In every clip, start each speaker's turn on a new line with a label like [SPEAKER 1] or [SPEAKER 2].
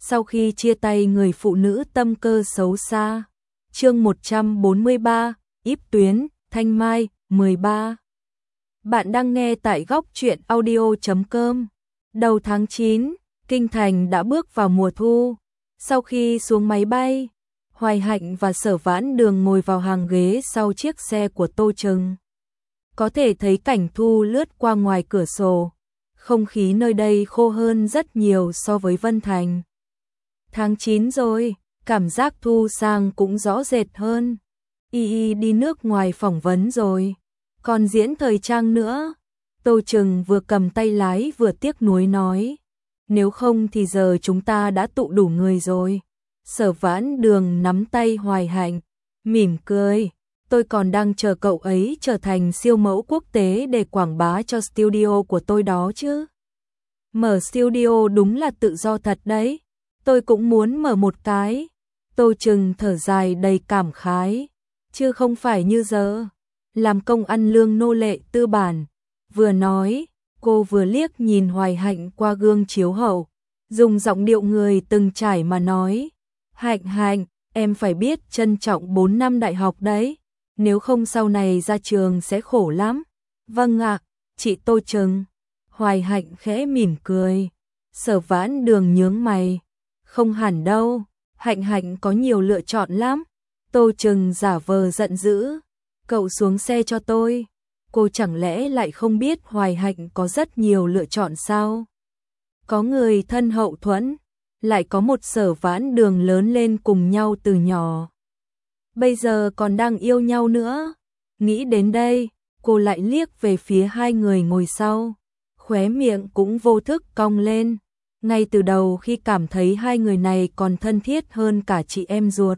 [SPEAKER 1] sau khi chia tay người phụ nữ tâm cơ xấu xa. Chương 143, Íp Tuyến, Thanh Mai, 13. Bạn đang nghe tại góc truyện audio.com. Đầu tháng 9, Kinh Thành đã bước vào mùa thu. Sau khi xuống máy bay, Hoài Hạnh và Sở Vãn Đường ngồi vào hàng ghế sau chiếc xe của Tô Trừng. Có thể thấy cảnh thu lướt qua ngoài cửa sổ. Không khí nơi đây khô hơn rất nhiều so với Vân Thành. Tháng 9 rồi, cảm giác thu sang cũng rõ rệt hơn. Y đi nước ngoài phỏng vấn rồi, còn diễn thời trang nữa. Tô Trừng vừa cầm tay lái vừa tiếc nuối nói. Nếu không thì giờ chúng ta đã tụ đủ người rồi. Sở Vãn Đường nắm tay Hoài Hạnh, mỉm cười. Tôi còn đang chờ cậu ấy trở thành siêu mẫu quốc tế để quảng bá cho studio của tôi đó chứ. Mở studio đúng là tự do thật đấy. Tôi cũng muốn mở một cái. Tô Trừng thở dài đầy cảm khái. Chứ không phải như giờ, làm công ăn lương nô lệ tư bản. Vừa nói, cô vừa liếc nhìn Hoài Hạnh qua gương chiếu hậu, dùng giọng điệu người từng trải mà nói. Hạnh, em phải biết trân trọng 4 năm đại học đấy. Nếu không sau này ra trường sẽ khổ lắm. Vâng ạ, chị Tô Trừng. Hoài Hạnh khẽ mỉm cười. Sở Vãn Đường nhướng mày. Không hẳn đâu, Hạnh có nhiều lựa chọn lắm. Tô Trừng giả vờ giận dữ. Cậu xuống xe cho tôi. Cô chẳng lẽ lại không biết Hoài Hạnh có rất nhiều lựa chọn sao? Có người thân hậu thuẫn, lại có một Sở Vãn Đường lớn lên cùng nhau từ nhỏ. Bây giờ còn đang yêu nhau nữa. Nghĩ đến đây, cô lại liếc về phía hai người ngồi sau. Khóe miệng cũng vô thức cong lên. Ngay từ đầu khi cảm thấy hai người này còn thân thiết hơn cả chị em ruột.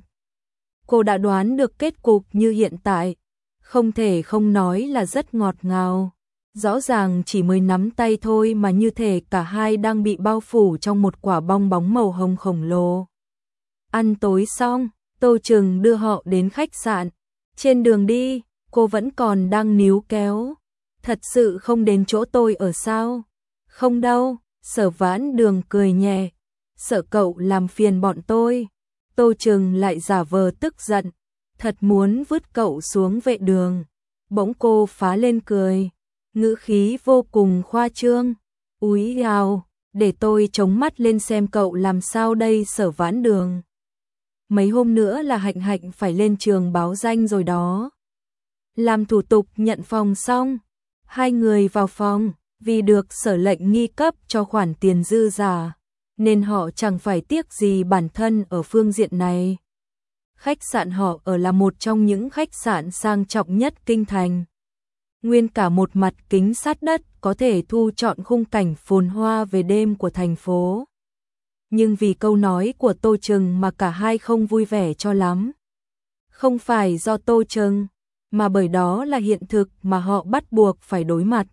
[SPEAKER 1] Cô đã đoán được kết cục như hiện tại. Không thể không nói là rất ngọt ngào. Rõ ràng chỉ mới nắm tay thôi mà như thể cả hai đang bị bao phủ trong một quả bong bóng màu hồng khổng lồ. Ăn tối xong, Tô Trừng đưa họ đến khách sạn. Trên đường đi, cô vẫn còn đang níu kéo. Thật sự không đến chỗ tôi ở sao? Không đâu, Sở Vãn Đường cười nhẹ. Sợ cậu làm phiền bọn tôi. Tô Trừng lại giả vờ tức giận. Thật muốn vứt cậu xuống vệ đường. Bỗng cô phá lên cười. Ngữ khí vô cùng khoa trương. Úi gào, để tôi chống mắt lên xem cậu làm sao đây Sở Vãn Đường. Mấy hôm nữa là Hạnh phải lên trường báo danh rồi đó. Làm thủ tục nhận phòng xong, hai người vào phòng, vì được Sở lệnh nghi cấp cho khoản tiền dư giả, nên họ chẳng phải tiếc gì bản thân ở phương diện này. Khách sạn họ ở là một trong những khách sạn sang trọng nhất Kinh Thành. Nguyên cả một mặt kính sát đất có thể thu trọn khung cảnh phồn hoa về đêm của thành phố. Nhưng vì câu nói của Tô Trừng mà cả hai không vui vẻ cho lắm. Không phải do Tô Trừng, mà bởi đó là hiện thực mà họ bắt buộc phải đối mặt.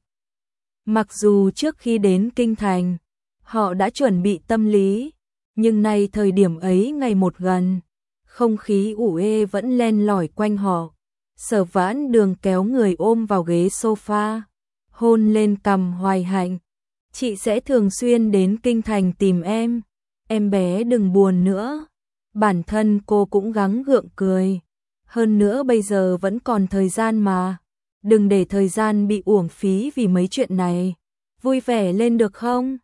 [SPEAKER 1] Mặc dù trước khi đến Kinh Thành, họ đã chuẩn bị tâm lý, nhưng nay thời điểm ấy ngày một gần, không khí ủ ê vẫn len lỏi quanh họ. Sở Vãn Đường kéo người ôm vào ghế sofa, hôn lên cằm Hoài Hạnh. Chị sẽ thường xuyên đến Kinh Thành tìm em bé đừng buồn nữa. Bản thân cô cũng gắng gượng cười. Hơn nữa bây giờ vẫn còn thời gian mà. Đừng để thời gian bị uổng phí vì mấy chuyện này. Vui vẻ lên được không?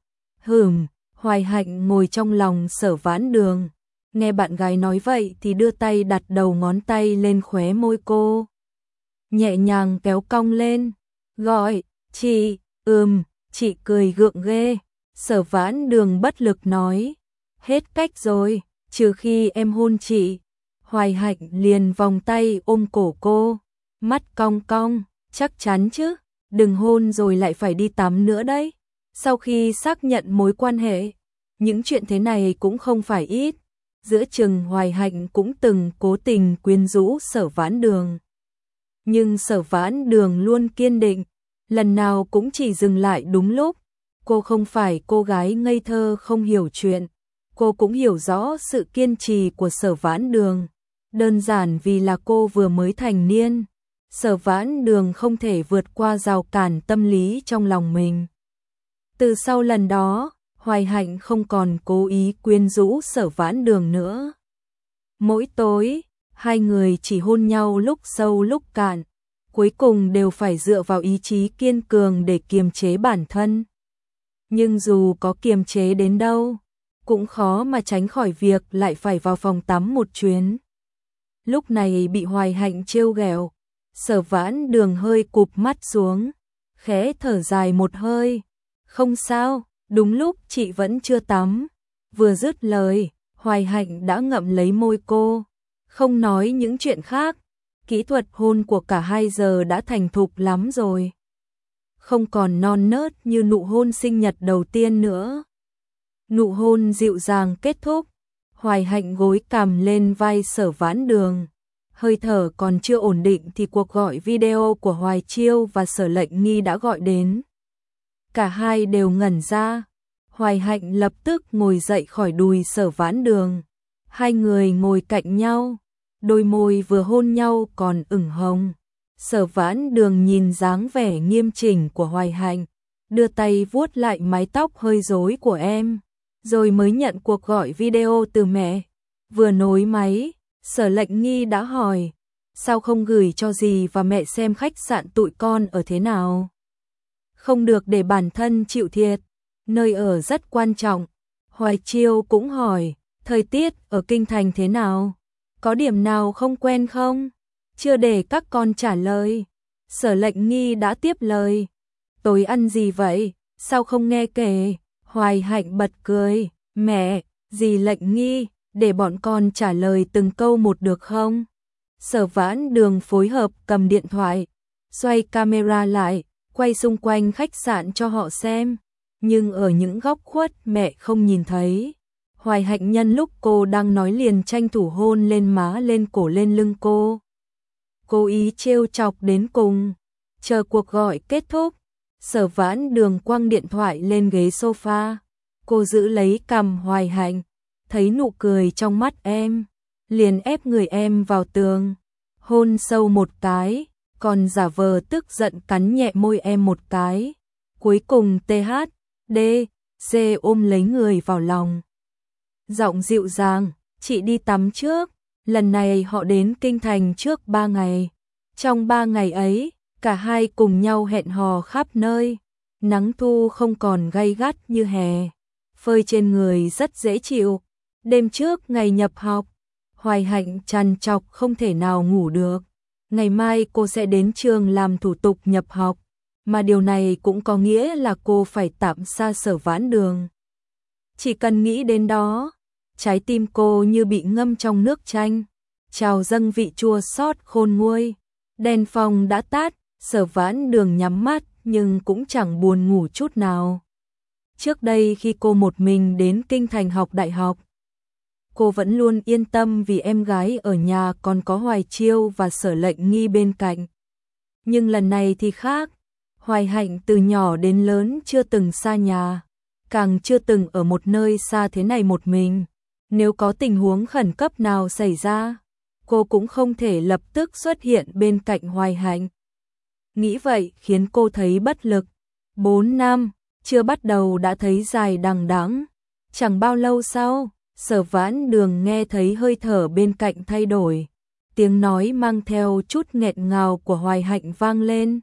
[SPEAKER 1] Hoài Hạnh ngồi trong lòng Sở Vãn Đường. Nghe bạn gái nói vậy thì đưa tay đặt đầu ngón tay lên khóe môi cô. Nhẹ nhàng kéo cong lên. Gọi, chị, chị cười gượng ghê. Sở Vãn Đường bất lực nói. Hết cách rồi, trừ khi em hôn chị. Hoài Hạnh liền vòng tay ôm cổ cô. Mắt cong cong, chắc chắn chứ. Đừng hôn rồi lại phải đi tắm nữa đấy. Sau khi xác nhận mối quan hệ, những chuyện thế này cũng không phải ít. Giữa chừng Hoài Hạnh cũng từng cố tình quyến rũ Sở Vãn Đường. Nhưng Sở Vãn Đường luôn kiên định, lần nào cũng chỉ dừng lại đúng lúc. Cô không phải cô gái ngây thơ không hiểu chuyện. Cô cũng hiểu rõ sự kiên trì của Sở Vãn Đường. Đơn giản vì là cô vừa mới thành niên. Sở Vãn Đường không thể vượt qua rào cản tâm lý trong lòng mình. Từ sau lần đó, Hoài Hạnh không còn cố ý quyến rũ Sở Vãn Đường nữa. Mỗi tối, hai người chỉ hôn nhau lúc sâu lúc cạn, cuối cùng đều phải dựa vào ý chí kiên cường để kiềm chế bản thân. Nhưng dù có kiềm chế đến đâu, cũng khó mà tránh khỏi việc lại phải vào phòng tắm một chuyến. Lúc này bị Hoài Hạnh trêu ghẹo, Sở Vãn Đường hơi cụp mắt xuống, khẽ thở dài một hơi. Không sao, đúng lúc chị vẫn chưa tắm. Vừa dứt lời, Hoài Hạnh đã ngậm lấy môi cô, không nói những chuyện khác. Kỹ thuật hôn của cả hai giờ đã thành thục lắm rồi. Không còn non nớt như nụ hôn sinh nhật đầu tiên nữa. Nụ hôn dịu dàng kết thúc, Hoài Hạnh gối cằm lên vai Sở Vãn Đường. Hơi thở còn chưa ổn định thì cuộc gọi video của Hoài Chiêu và Sở Lệnh Nghi đã gọi đến. Cả hai đều ngẩn ra. Hoài Hạnh lập tức ngồi dậy khỏi đùi Sở Vãn Đường. Hai người ngồi cạnh nhau, đôi môi vừa hôn nhau còn ửng hồng. Sở Vãn Đường nhìn dáng vẻ nghiêm chỉnh của Hoài Hạnh, đưa tay vuốt lại mái tóc hơi rối của em, rồi mới nhận cuộc gọi video từ mẹ. Vừa nối máy, Sở Lệnh Nghi đã hỏi, sao không gửi cho dì và mẹ xem khách sạn tụi con ở thế nào? Không được để bản thân chịu thiệt, nơi ở rất quan trọng. Hoài Chiêu cũng hỏi, thời tiết ở Kinh Thành thế nào? Có điểm nào không quen không? Chưa để các con trả lời, Sở Lệnh Nghi đã tiếp lời. Tối ăn gì vậy? Sao không nghe kể? Hoài Hạnh bật cười, mẹ, dì Lệnh Nghi, để bọn con trả lời từng câu một được không? Sở Vãn Đường phối hợp cầm điện thoại, xoay camera lại, quay xung quanh khách sạn cho họ xem. Nhưng ở những góc khuất mẹ không nhìn thấy. Hoài Hạnh nhân lúc cô đang nói liền tranh thủ hôn lên má lên cổ lên lưng cô. Cố ý trêu chọc đến cùng. Chờ cuộc gọi kết thúc, Sở Vãn Đường quăng điện thoại lên ghế sofa. Cô giữ lấy cằm Hoài Hạnh, thấy nụ cười trong mắt em, liền ép người em vào tường, hôn sâu một cái, còn giả vờ tức giận cắn nhẹ môi em một cái. Cuối cùng THD ôm lấy người vào lòng. Giọng dịu dàng, chị đi tắm trước. Lần này họ đến Kinh Thành trước 3 ngày. Trong 3 ngày ấy, cả hai cùng nhau hẹn hò khắp nơi. Nắng thu không còn gay gắt như hè, phơi trên người rất dễ chịu. Đêm trước ngày nhập học, Hoài Hạnh trằn trọc không thể nào ngủ được. Ngày mai cô sẽ đến trường làm thủ tục nhập học, mà điều này cũng có nghĩa là cô phải tạm xa Sở Vãn Đường. Chỉ cần nghĩ đến đó, trái tim cô như bị ngâm trong nước chanh, trào dâng vị chua xót khôn nguôi. Đèn phòng đã tắt, Sở Vãn Đường nhắm mắt nhưng cũng chẳng buồn ngủ chút nào. Trước đây khi cô một mình đến Kinh Thành học đại học, cô vẫn luôn yên tâm vì em gái ở nhà còn có Hoài Chiêu và Sở Lệnh Nghi bên cạnh. Nhưng lần này thì khác, Hoài Hạnh từ nhỏ đến lớn chưa từng xa nhà, càng chưa từng ở một nơi xa thế này một mình. Nếu có tình huống khẩn cấp nào xảy ra, cô cũng không thể lập tức xuất hiện bên cạnh Hoài Hạnh. Nghĩ vậy khiến cô thấy bất lực. 4 năm, chưa bắt đầu đã thấy dài đằng đẵng. Chẳng bao lâu sau, Sở Vãn Đường nghe thấy hơi thở bên cạnh thay đổi. Tiếng nói mang theo chút nghẹn ngào của Hoài Hạnh vang lên.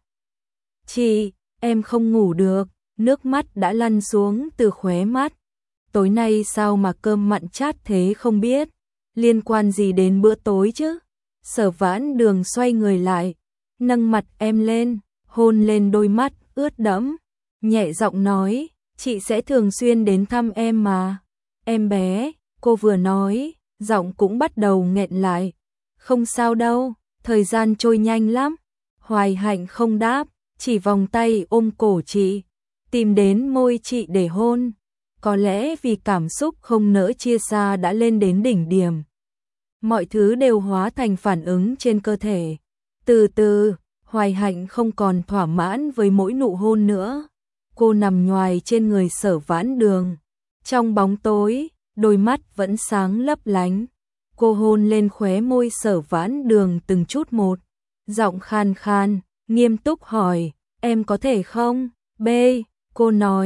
[SPEAKER 1] Chị, em không ngủ được, nước mắt đã lăn xuống từ khóe mắt. Tối nay sao mà cơm mặn chát thế không biết, liên quan gì đến bữa tối chứ? Sở Vãn Đường xoay người lại, nâng mặt em lên, hôn lên đôi mắt ướt đẫm, nhẹ giọng nói, chị sẽ thường xuyên đến thăm em mà. Em bé, cô vừa nói, giọng cũng bắt đầu nghẹn lại. Không sao đâu, thời gian trôi nhanh lắm. Hoài Hạnh không đáp, chỉ vòng tay ôm cổ chị, tìm đến môi chị để hôn. Có lẽ vì cảm xúc không nỡ chia xa đã lên đến đỉnh điểm. Mọi thứ đều hóa thành phản ứng trên cơ thể. Từ từ, Hoài Hạnh không còn thỏa mãn với mỗi nụ hôn nữa. Cô nằm nhoài trên người Sở Vãn Đường. Trong bóng tối, đôi mắt vẫn sáng lấp lánh. Cô hôn lên khóe môi Sở Vãn Đường từng chút một. Giọng khan khan, nghiêm túc hỏi, em có thể không? B, cô nói,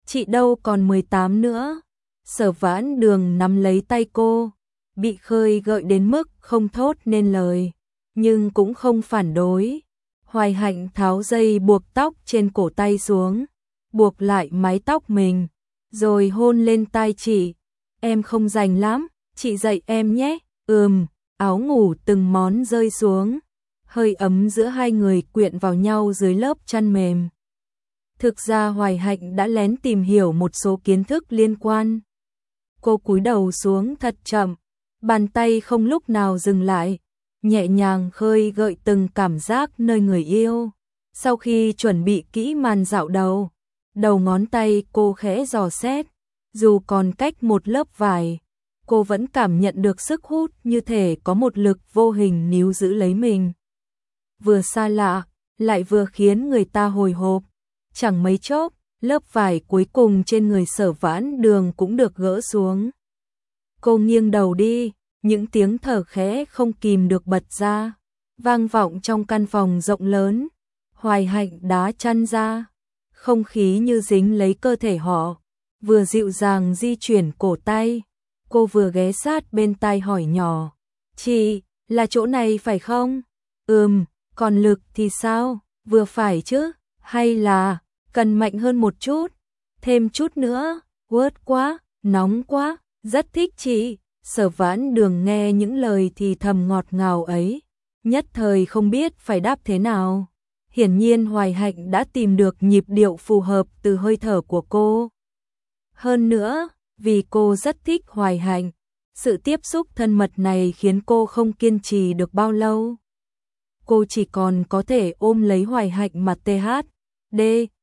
[SPEAKER 1] Chị đâu còn 18 nữa. Sở Vãn Đường nắm lấy tay cô, bị khơi gợi đến mức không thốt nên lời, nhưng cũng không phản đối. Hoài Hạnh tháo dây buộc tóc trên cổ tay xuống, buộc lại mái tóc mình, rồi hôn lên tai chị. Em không rành lắm, chị dạy em nhé. Áo ngủ từng món rơi xuống, hơi ấm giữa hai người quyện vào nhau dưới lớp chăn mềm. Thực ra Hoài Hạnh đã lén tìm hiểu một số kiến thức liên quan. Cô cúi đầu xuống thật chậm, bàn tay không lúc nào dừng lại, nhẹ nhàng khơi gợi từng cảm giác nơi người yêu. Sau khi chuẩn bị kỹ màn dạo đầu, đầu ngón tay cô khẽ dò xét, dù còn cách một lớp vải, cô vẫn cảm nhận được sức hút như thể có một lực vô hình níu giữ lấy mình. Vừa xa lạ, lại vừa khiến người ta hồi hộp. Chẳng mấy chốc, lớp vải cuối cùng trên người Sở Vãn Đường cũng được gỡ xuống. Cô nghiêng đầu đi, những tiếng thở khẽ không kìm được bật ra, vang vọng trong căn phòng rộng lớn. Hoài Hạnh đá chăn ra, không khí như dính lấy cơ thể họ, vừa dịu dàng di chuyển cổ tay. Cô vừa ghé sát bên tai hỏi nhỏ, chị, là chỗ này phải không? Còn lực thì sao? Vừa phải chứ? Hay là cần mạnh hơn một chút? Thêm chút nữa? Quớt quá, nóng quá, rất thích chị. Sở Vãn Đường nghe những lời thì thầm ngọt ngào ấy, nhất thời không biết phải đáp thế nào. Hiển nhiên Hoài Hạnh đã tìm được nhịp điệu phù hợp từ hơi thở của cô. Hơn nữa, vì cô rất thích Hoài Hạnh, sự tiếp xúc thân mật này khiến cô không kiên trì được bao lâu. Cô chỉ còn có thể ôm lấy Hoài Hạnh mà THD,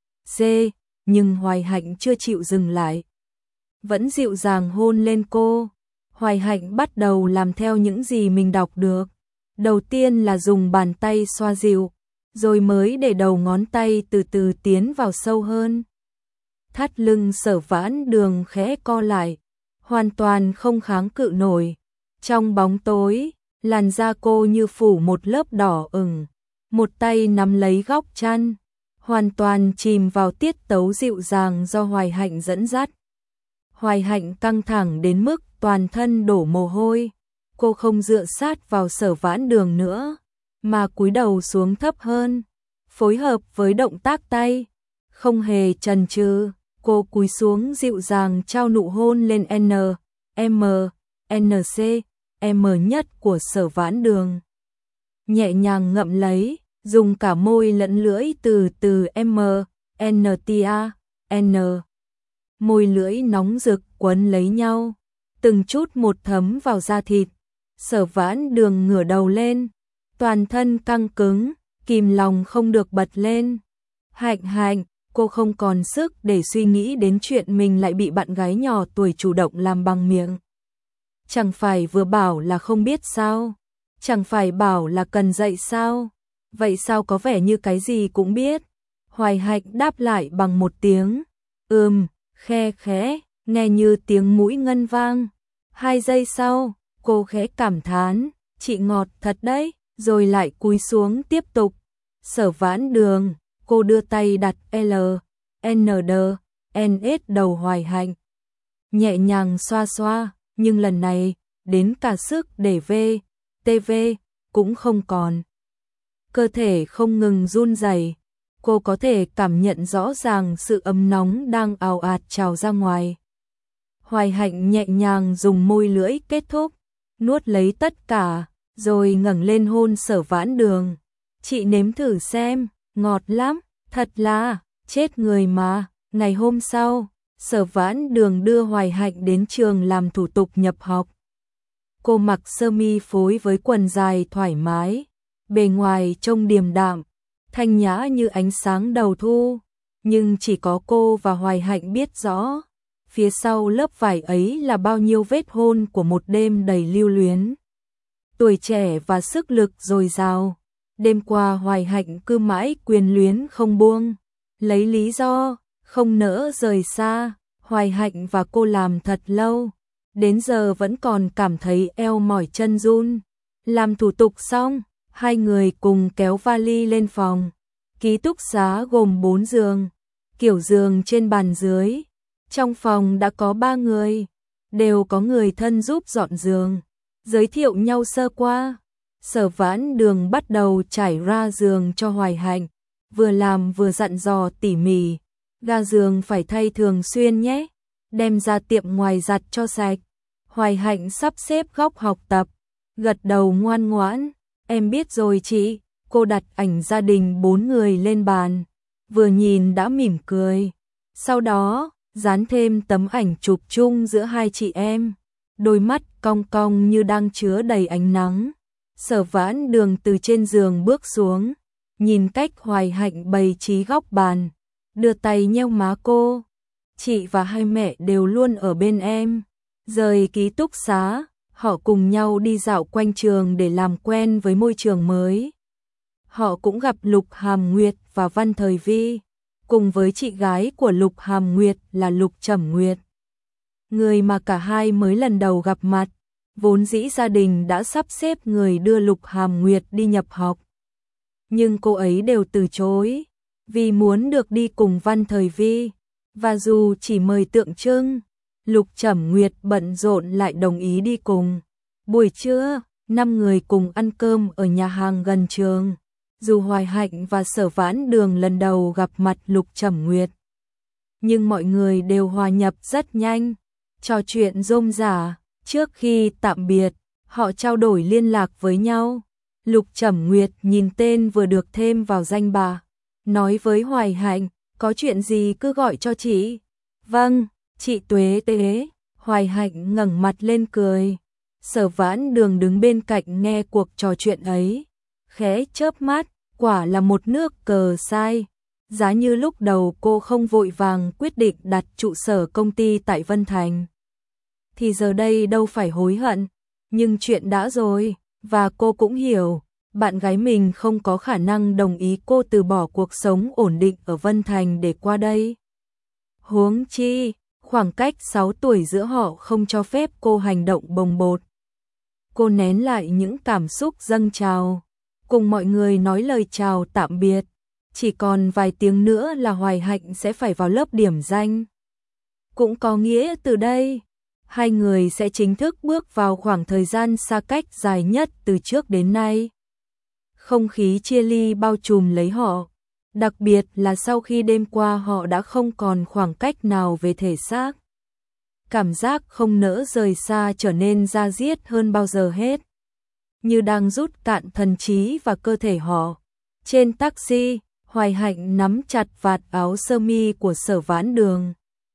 [SPEAKER 1] nhưng Hoài Hạnh chưa chịu dừng lại. Vẫn dịu dàng hôn lên cô. Hoài Hạnh bắt đầu làm theo những gì mình đọc được. Đầu tiên là dùng bàn tay xoa dịu, rồi mới để đầu ngón tay từ từ tiến vào sâu hơn. Thắt lưng Sở Vãn Đường khẽ co lại, hoàn toàn không kháng cự nổi. Trong bóng tối, làn da cô như phủ một lớp đỏ ửng, một tay nắm lấy góc chăn, hoàn toàn chìm vào tiết tấu dịu dàng do Hoài Hạnh dẫn dắt. Hoài Hạnh căng thẳng đến mức toàn thân đổ mồ hôi, cô không dựa sát vào Sở Vãn Đường nữa, mà cúi đầu xuống thấp hơn, phối hợp với động tác tay, không hề chần chừ. Cô cúi xuống dịu dàng trao nụ hôn lên M nhất của Sở Vãn Đường. Nhẹ nhàng ngậm lấy, dùng cả môi lẫn lưỡi từ từ môi lưỡi nóng rực quấn lấy nhau, từng chút một thấm vào da thịt. Sở Vãn Đường ngửa đầu lên, toàn thân căng cứng, kìm lòng không được bật lên. Hạnh, cô không còn sức để suy nghĩ đến chuyện mình lại bị bạn gái nhỏ tuổi chủ động làm bằng miệng. Chẳng phải vừa bảo là không biết sao? Chẳng phải bảo là cần dạy sao? Vậy sao có vẻ như cái gì cũng biết? Hoài Hạnh đáp lại bằng một tiếng khe khẽ, nghe như tiếng mũi ngân vang. 2 giây sau, cô khẽ cảm thán, chị ngọt thật đấy, rồi lại cúi xuống tiếp tục. Sở Vãn Đường, cô đưa tay đặt LNS đầu Hoài Hạnh, nhẹ nhàng xoa xoa, nhưng lần này, đến cả sức để TV cũng không còn. Cơ thể không ngừng run rẩy, cô có thể cảm nhận rõ ràng sự ấm nóng đang ào ạt trào ra ngoài. Hoài Hạnh nhẹ nhàng dùng môi lưỡi kết thúc, nuốt lấy tất cả, rồi ngẩng lên hôn Sở Vãn Đường. Chị nếm thử xem, ngọt lắm, thật là, chết người mà. Ngày hôm sau, Sở Vãn Đường đưa Hoài Hạnh đến trường làm thủ tục nhập học. Cô mặc sơ mi phối với quần dài thoải mái, bề ngoài trông điềm đạm, thanh nhã như ánh sáng đầu thu, nhưng chỉ có cô và Hoài Hạnh biết rõ, phía sau lớp vải ấy là bao nhiêu vết hôn của một đêm đầy lưu luyến. Tuổi trẻ và sức lực dồi dào, đêm qua Hoài Hạnh cứ mãi quyền luyến không buông, lấy lý do không nỡ rời xa. Hoài Hạnh và cô làm thật lâu, đến giờ vẫn còn cảm thấy eo mỏi chân run. Làm thủ tục xong, hai người cùng kéo vali lên phòng. Ký túc xá gồm 4 giường, kiểu giường trên bàn dưới, Trong phòng đã có 3 người, đều có người thân giúp dọn giường, giới thiệu nhau sơ qua. Sở Vãn Đường bắt đầu trải ra giường cho Hoài Hạnh, vừa làm vừa dặn dò tỉ mỉ, ga giường phải thay thường xuyên nhé, đem ra tiệm ngoài giặt cho sạch. Hoài Hạnh sắp xếp góc học tập, gật đầu ngoan ngoãn, em biết rồi chị. Cô đặt ảnh gia đình 4 người lên bàn, vừa nhìn đã mỉm cười. Sau đó, dán thêm tấm ảnh chụp chung giữa hai chị em, đôi mắt cong cong như đang chứa đầy ánh nắng. Sở Vãn Đường từ trên giường bước xuống, nhìn cách Hoài Hạnh bày trí góc bàn, đưa tay nheo má cô. Chị và hai mẹ đều luôn ở bên em. Rời ký túc xá, họ cùng nhau đi dạo quanh trường để làm quen với môi trường mới. Họ cũng gặp Lục Hàm Nguyệt và Văn Thời Vi, cùng với chị gái của Lục Hàm Nguyệt là Lục Trầm Nguyệt, người mà cả hai mới lần đầu gặp mặt. Vốn dĩ gia đình đã sắp xếp người đưa Lục Hàm Nguyệt đi nhập học, nhưng cô ấy đều từ chối, vì muốn được đi cùng Văn Thời Vi, và dù chỉ mời tượng trưng, Lục Trầm Nguyệt bận rộn lại đồng ý đi cùng. Buổi trưa, 5 người cùng ăn cơm ở nhà hàng gần trường. Dù Hoài Hạnh và Sở Vãn Đường lần đầu gặp mặt Lục Trầm Nguyệt, nhưng mọi người đều hòa nhập rất nhanh, trò chuyện rôm rả. Trước khi tạm biệt, họ trao đổi liên lạc với nhau. Lục Trầm Nguyệt nhìn tên vừa được thêm vào danh bạ, nói với Hoài Hạnh, có chuyện gì cứ gọi cho chị. Vâng, chị Tuế Tế. Hoài Hạnh ngẩng mặt lên cười. Sở Vãn Đường đứng bên cạnh nghe cuộc trò chuyện ấy, khẽ chớp mắt, quả là một nước cờ sai. Giá như lúc đầu cô không vội vàng quyết định đặt trụ sở công ty tại Vân Thành, thì giờ đây đâu phải hối hận, nhưng chuyện đã rồi, và cô cũng hiểu, bạn gái mình không có khả năng đồng ý cô từ bỏ cuộc sống ổn định ở Vân Thành để qua đây. Huống chi, khoảng cách 6 tuổi giữa họ không cho phép cô hành động bồng bột. Cô nén lại những cảm xúc dâng trào, cùng mọi người nói lời chào tạm biệt. Chỉ còn vài tiếng nữa là Hoài Hạnh sẽ phải vào lớp điểm danh. Cũng có nghĩa từ đây, hai người sẽ chính thức bước vào khoảng thời gian xa cách dài nhất từ trước đến nay. Không khí chia ly bao trùm lấy họ, đặc biệt là sau khi đêm qua họ đã không còn khoảng cách nào về thể xác. Cảm giác không nỡ rời xa trở nên da diết hơn bao giờ hết, như đang rút cạn thần trí và cơ thể họ. Trên taxi, Hoài Hạnh nắm chặt vạt áo sơ mi của Sở Vãn Đường,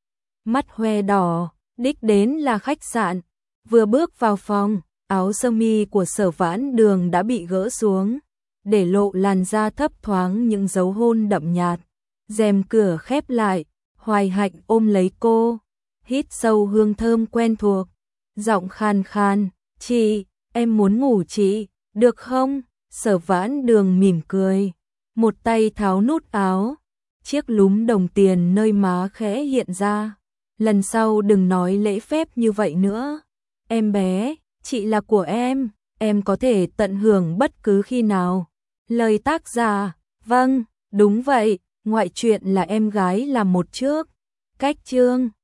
[SPEAKER 1] mắt hoe đỏ. Đích đến là khách sạn. Vừa bước vào phòng, áo sơ mi của Sở Vãn Đường đã bị gỡ xuống, để lộ làn da thấp thoáng những dấu hôn đậm nhạt. Rèm cửa khép lại, Hoài Hạnh ôm lấy cô, hít sâu hương thơm quen thuộc, giọng khan khan, "Chị, em muốn ngủ chị, được không?" Sở Vãn Đường mỉm cười, một tay tháo nút áo, chiếc lúm đồng tiền nơi má khẽ hiện ra. "Lần sau đừng nói lễ phép như vậy nữa. Em bé, chị là của em có thể tận hưởng bất cứ khi nào." Lời tác giả, vâng, đúng vậy, ngoại truyện là em gái làm một trước. Cách chương